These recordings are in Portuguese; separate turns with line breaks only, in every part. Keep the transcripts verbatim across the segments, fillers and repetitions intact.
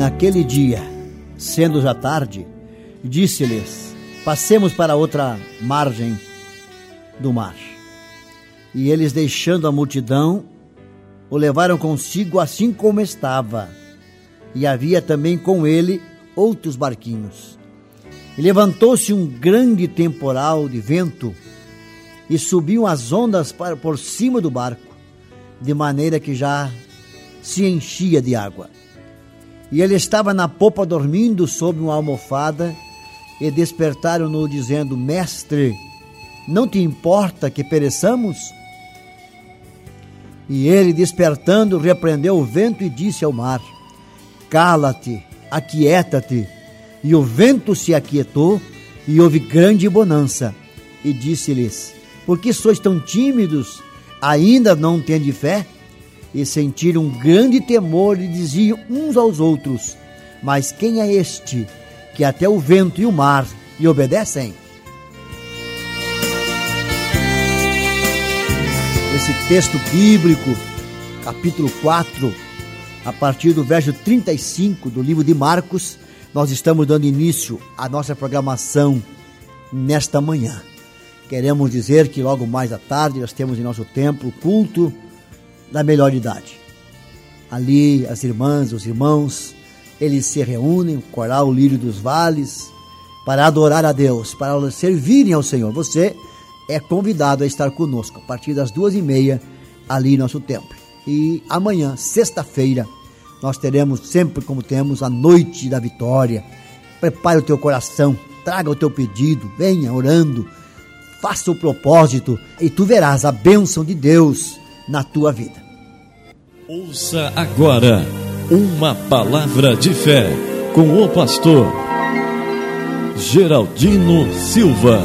naquele dia, sendo já tarde, disse-lhes: passemos para outra margem do mar. E eles, deixando a multidão, o levaram consigo assim como estava. E havia também com ele outros barquinhos. E levantou-se um grande temporal de vento, e subiam as ondas para, por cima do barco, de maneira que já se enchia de água. E ele estava na popa dormindo sob uma almofada, e despertaram-no dizendo: Mestre, não te importa que pereçamos? E ele, despertando, repreendeu o vento e disse ao mar: Cala-te, aquieta-te. E o vento se aquietou, e houve grande bonança. E disse-lhes: Por que sois tão tímidos? Ainda não tendes fé? E sentiram um grande temor e diziam uns aos outros: Mas quem é este que até o vento e o mar lhe obedecem? Esse texto bíblico, capítulo quatro, a partir do verso trinta e cinco do livro de Marcos, nós estamos dando início à nossa programação nesta manhã. Queremos dizer que logo mais à tarde nós temos em nosso templo o culto da melhor idade. Ali as irmãs, os irmãos, eles se reúnem, o coral Lírio dos Vales, para adorar a Deus, para servirem ao Senhor. Você é convidado a estar conosco a partir das duas e meia ali em nosso templo. E amanhã, sexta-feira, nós teremos sempre como temos a noite da vitória. Prepare o teu coração, traga o teu pedido, venha orando, faça o propósito e tu verás a bênção de Deus na tua vida.
Ouça agora uma palavra de fé com o pastor Geraldino Silva.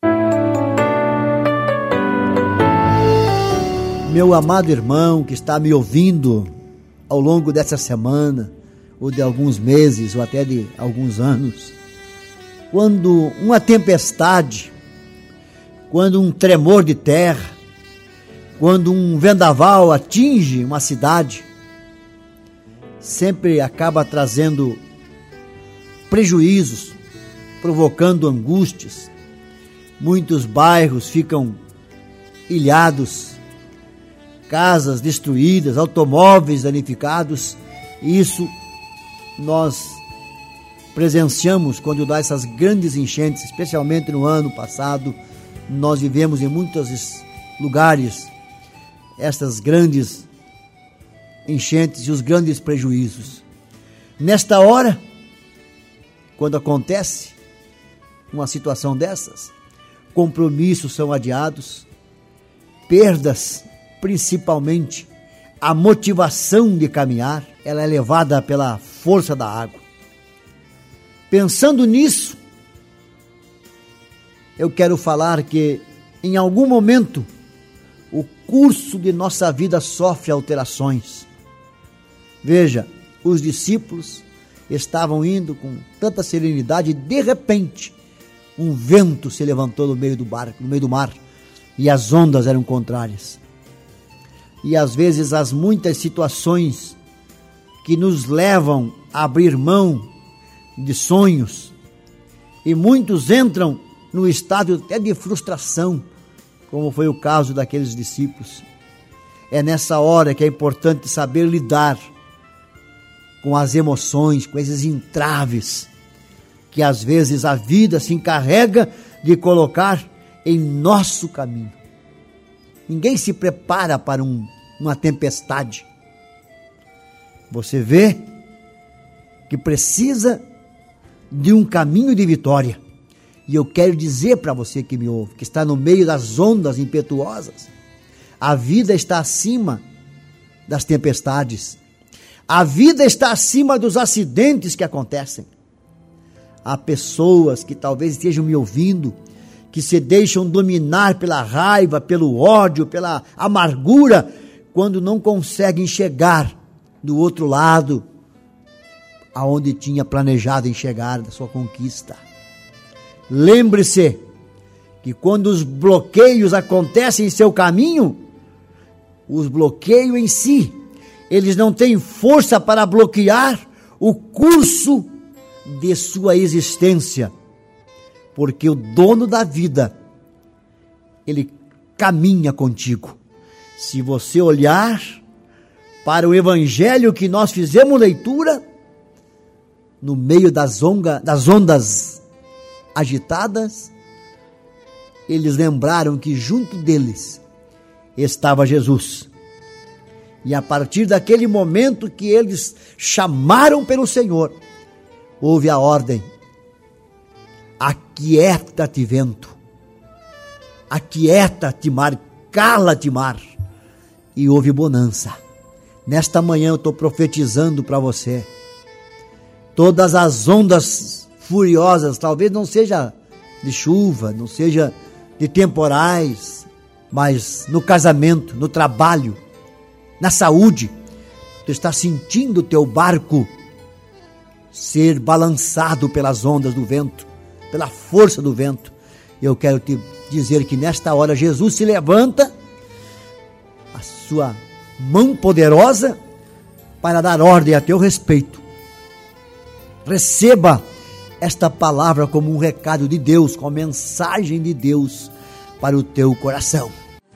Meu amado irmão que está me ouvindo ao longo dessa semana, ou de alguns meses, ou até de alguns anos, quando uma tempestade, quando um tremor de terra, quando um vendaval atinge uma cidade, sempre acaba trazendo prejuízos, provocando angústias. Muitos bairros ficam ilhados, casas destruídas, automóveis danificados. Isso nós presenciamos quando dá essas grandes enchentes, especialmente no ano passado. Nós vivemos em muitos lugares estas grandes enchentes e os grandes prejuízos. Nesta hora, quando acontece uma situação dessas, compromissos são adiados, perdas, principalmente a motivação de caminhar, ela é levada pela força da água. Pensando nisso, eu quero falar que em algum momento o curso de nossa vida sofre alterações. Veja, os discípulos estavam indo com tanta serenidade e de repente um vento se levantou no meio do barco, no meio do mar, e as ondas eram contrárias. E às vezes as muitas situações que nos levam a abrir mão de sonhos, e muitos entram no estado até de frustração, como foi o caso daqueles discípulos. É nessa hora que é importante saber lidar com as emoções, com esses entraves que às vezes a vida se encarrega de colocar em nosso caminho. Ninguém se prepara para um, uma tempestade. Você vê que precisa de um caminho de vitória. E eu quero dizer para você que me ouve, que está no meio das ondas impetuosas, a vida está acima das tempestades. A vida está acima dos acidentes que acontecem. Há pessoas que talvez estejam me ouvindo, que se deixam dominar pela raiva, pelo ódio, pela amargura, quando não conseguem chegar do outro lado, aonde tinha planejado em chegar da sua conquista. Lembre-se que quando os bloqueios acontecem em seu caminho, os bloqueios em si, eles não têm força para bloquear o curso de sua existência, porque o dono da vida, ele caminha contigo. Se você olhar para o evangelho que nós fizemos leitura, no meio das, onga, das ondas agitadas, eles lembraram que junto deles estava Jesus. E a partir daquele momento que eles chamaram pelo Senhor, houve a ordem: aquieta-te, vento, aquieta-te, mar, cala-te, mar. E houve bonança. Nesta manhã eu estou profetizando para você, todas as ondas furiosas, talvez não seja de chuva, não seja de temporais, mas no casamento, no trabalho, na saúde, tu está sentindo o teu barco ser balançado pelas ondas do vento, pela força do vento. Eu quero te dizer que nesta hora Jesus se levanta, a sua mão poderosa, para dar ordem a teu respeito. Receba esta palavra como um recado de Deus, como mensagem de Deus para o teu coração.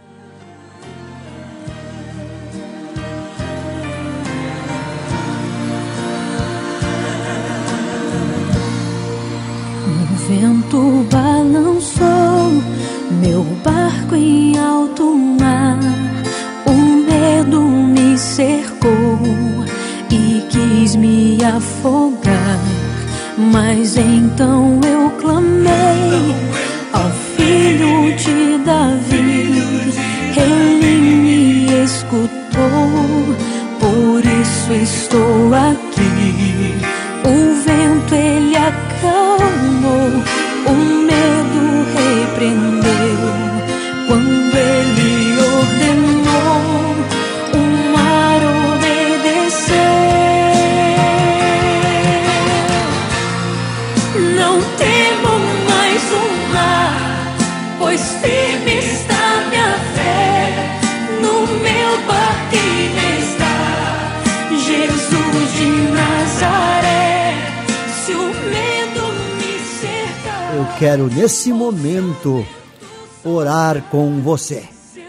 O vento balançou meu barco em alto mar, o medo me cercou e quis me afogar, mas então eu clamei ao Filho de Davi, ele me escutou, por isso estou aqui. O vento ele acalmou, o medo repreendeu, quando ele ordenou, o mar obedeceu. Não temo mais o mar, pois firme está minha fé, no meu barquinho está Jesus de Nazaré. Se o medo me cercar,
eu quero nesse momento orar com você.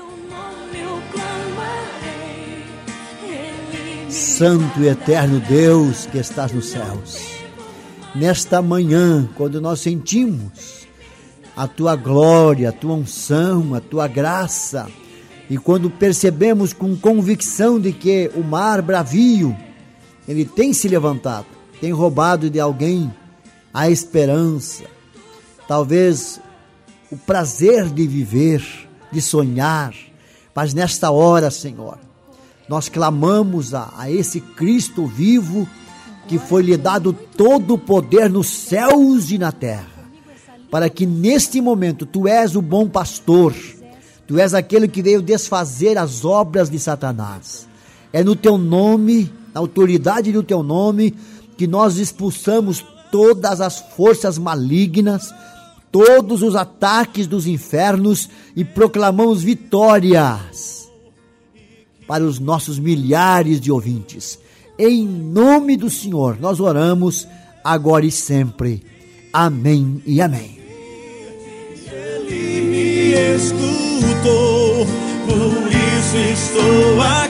Santo e eterno Deus que estás nos céus, nesta manhã, quando nós sentimos a tua glória, a tua unção, a tua graça, e quando percebemos com convicção de que o mar bravio, ele tem se levantado, tem roubado de alguém a esperança, talvez o prazer de viver, de sonhar, mas nesta hora, Senhor, nós clamamos a, a esse Cristo vivo, que foi lhe dado todo o poder nos céus e na terra, para que neste momento tu és o bom pastor, tu és aquele que veio desfazer as obras de Satanás. É no teu nome, na autoridade do teu nome, que nós expulsamos todas as forças malignas, todos os ataques dos infernos e proclamamos vitórias para os nossos milhares de ouvintes. Em nome do Senhor, nós oramos agora e sempre. Amém e amém.
Ele me escutou, por isso estou aqui.